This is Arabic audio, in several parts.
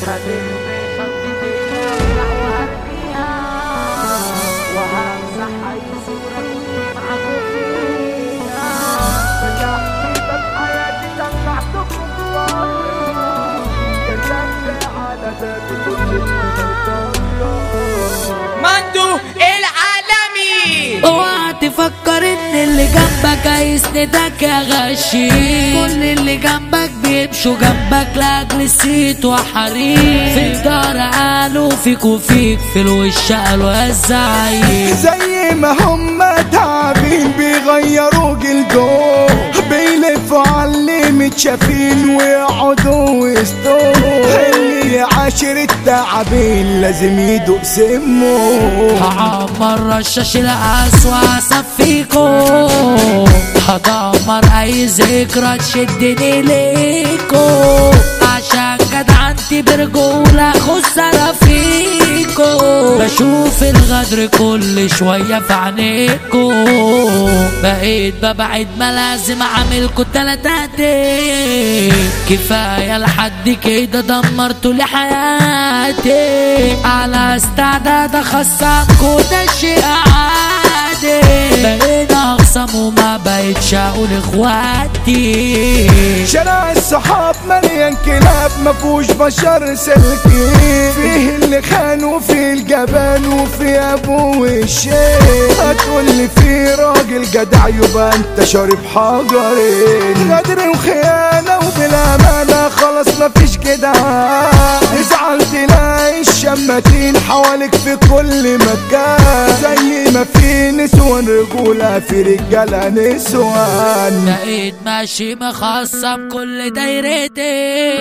مندو العالمي. اوعى تفكر ان اللي جنبك هيسندك يا غشيم، كل اللي جنبك بيمشوا جنبك لاجل الصيت وحريم. في الدار قالوا فيك وفيك، في الوش قالوا يا الزعيم. زي ما هم تعبين بيغيروا جلدهم، بيلفوا على اللي متشافين ويقعدوا وسطهم. اللي يعاشر التعبين لازم يدوق سمه. هعمر رشاش القاس وهصفيكو، هدمر اي ذكرى تشدني ليكو، عشان جدعنتي برجولة خسارة فيكو. بشوف الغدر كل شوية في عينيكو، بقيت ببعد ما لازم اعملكوا تلاتاتي. كفاية لحد كده دمرتوا لي حياتي، على استعداد اخصمكوا ده شيء عادي. بقينا اخصم وما بقيتش اقول اخواتي. شارع الصحاب مليان كلاب مفهوش بشر سلكين، فيه اللي خان وفيه الجبان وفيه ابوه الشيخ. هتقولي فيه راجل جدع يبقى انت شارب حجرين. غدر وخيانة وبالامانة خلاص مفيش كده. ازعل تلاقي الشماتين حواليك في كل مكان، زي ما في نسوان رجولة في رجالة نسوان. بقيت ماشي مخصم كل دايرتي،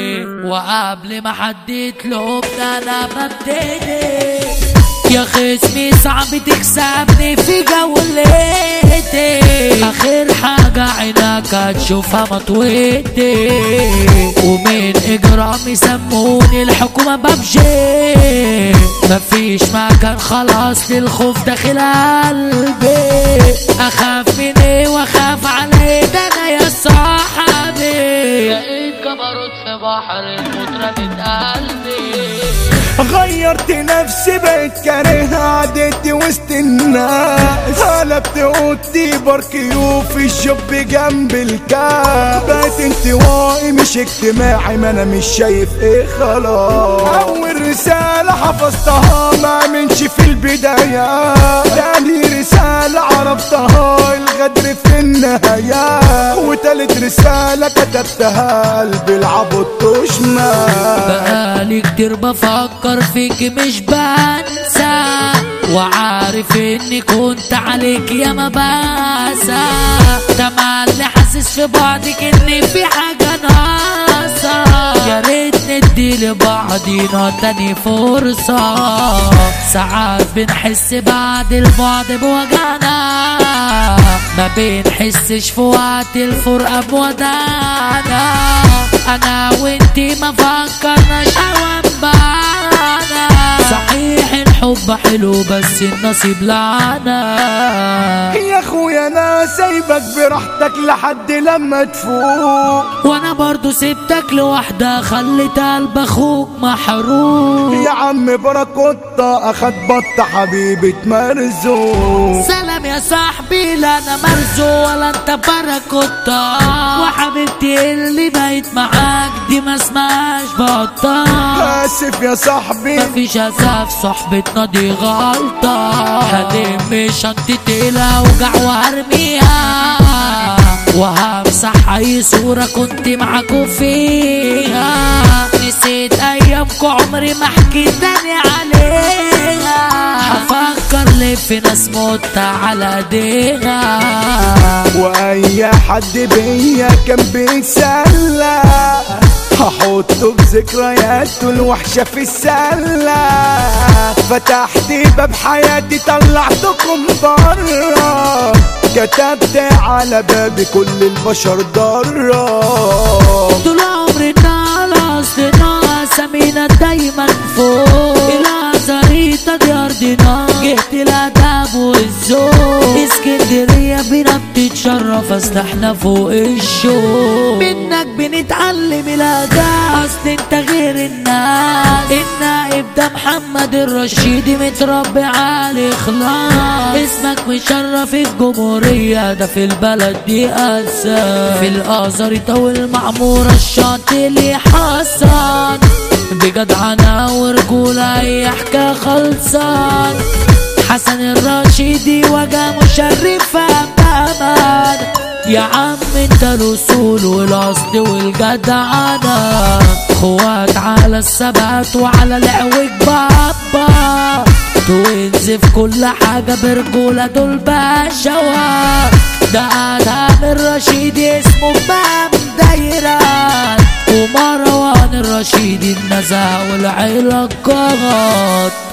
وقبل ما حد يطلبني انا ببتدي. يا خصمي صعب تكسبني في جولتي، اخر حاجة عينك هتشوفها مطويتي. ومن اجرامي سموني الحكومة ببجي، مفيش مكان خلاص للخوف داخل قلبي. اخاف من ايه واخاف على ايه ده انا يا صاحبي. لقيت كبروت في بحر المترمة قلبي. غيرت نفسي بقيت كارهها عديتي وسط الناس، قلبت اوضتي باركيو في الجب جنب الكاس. بقيت انطوائي مش اجتماعي، ما انا مش شايف ايه خلاص. اول رسالة حفظتها ما منش في البداية، تاني رسالة عرفتها الغدر في النهاية، وتالت رسالة كتبتها قلبي العبط وشمال. بقالي كتير بفكر فيك مش بنسى، وعارف اني كنت عليك يا ما باسى. تملي حاسس في بعدك ان في حاجة ناقصة، يا ريت ندي لبعضينا تاني فرصة. ساعات بنحس بعد البعد بوجعنا، ما بنحسش في وقت الفرقة بودعنا. انا وانتي ما فكرناش اوام بعنا، صحيح الحب حلو بس النصيب لعنة. يا اخويا انا سايبك براحتك لحد لما تفوق، وانا برضو سبتك لوحدة خليت قلب اخوك محروق. يا عم براكوتا اخد بطة حبيبة مرزوق. سلام يا صاحبي، لا انا مرزوق ولا انت باراكوتا، وحبيبتي اللي بقيت معاك دي ما اسمهاش بطة. اسف يا صاحبي مفيش اسف، صحبتنا دي غلطة. هلم شنطتي اوجع وهرميها، وهمسح اي صورة كنت معاكوا فيها. نسيت ايامكوا عمري ما حكيت تاني عليها، هفكر ليه في ناس مت على ايديها. واي حد بيا كان بيتسلى هحطه بذكرياته الوحشة في السلة. فتحت باب حياتي طلعتكم برا، كتبت على بابي كل البشر ضرا. طول عمرنا على اصلنا سمينا دايما فوق، الى زريطة دي ارضنا جهة الادب والذوق. اسكندرية بينا بتتشرف اصل احنا فوق الشوق، منك بنتعلم الادب اصل انت غير الناس. الرشيدي متربي على اخلاص، اسمك مشرف الجمهورية ده في البلد دي اساس، في الازاريطة والمعمورة الشاطئ حصان، بجدعنة ورجولة اي حكاية خلصان. حسن الرشيدي وجه مشرفة بأمان، يا عم انت الاصول والاصل والجدعنة، اخوات على الثبات وعلى العوج بابا، توينز في كل حاجة برجولة دول بشوات، ده ادهم الرشيدي اسمه بام دايرة، ومروان الرشيدي النزاهة والعلاقات.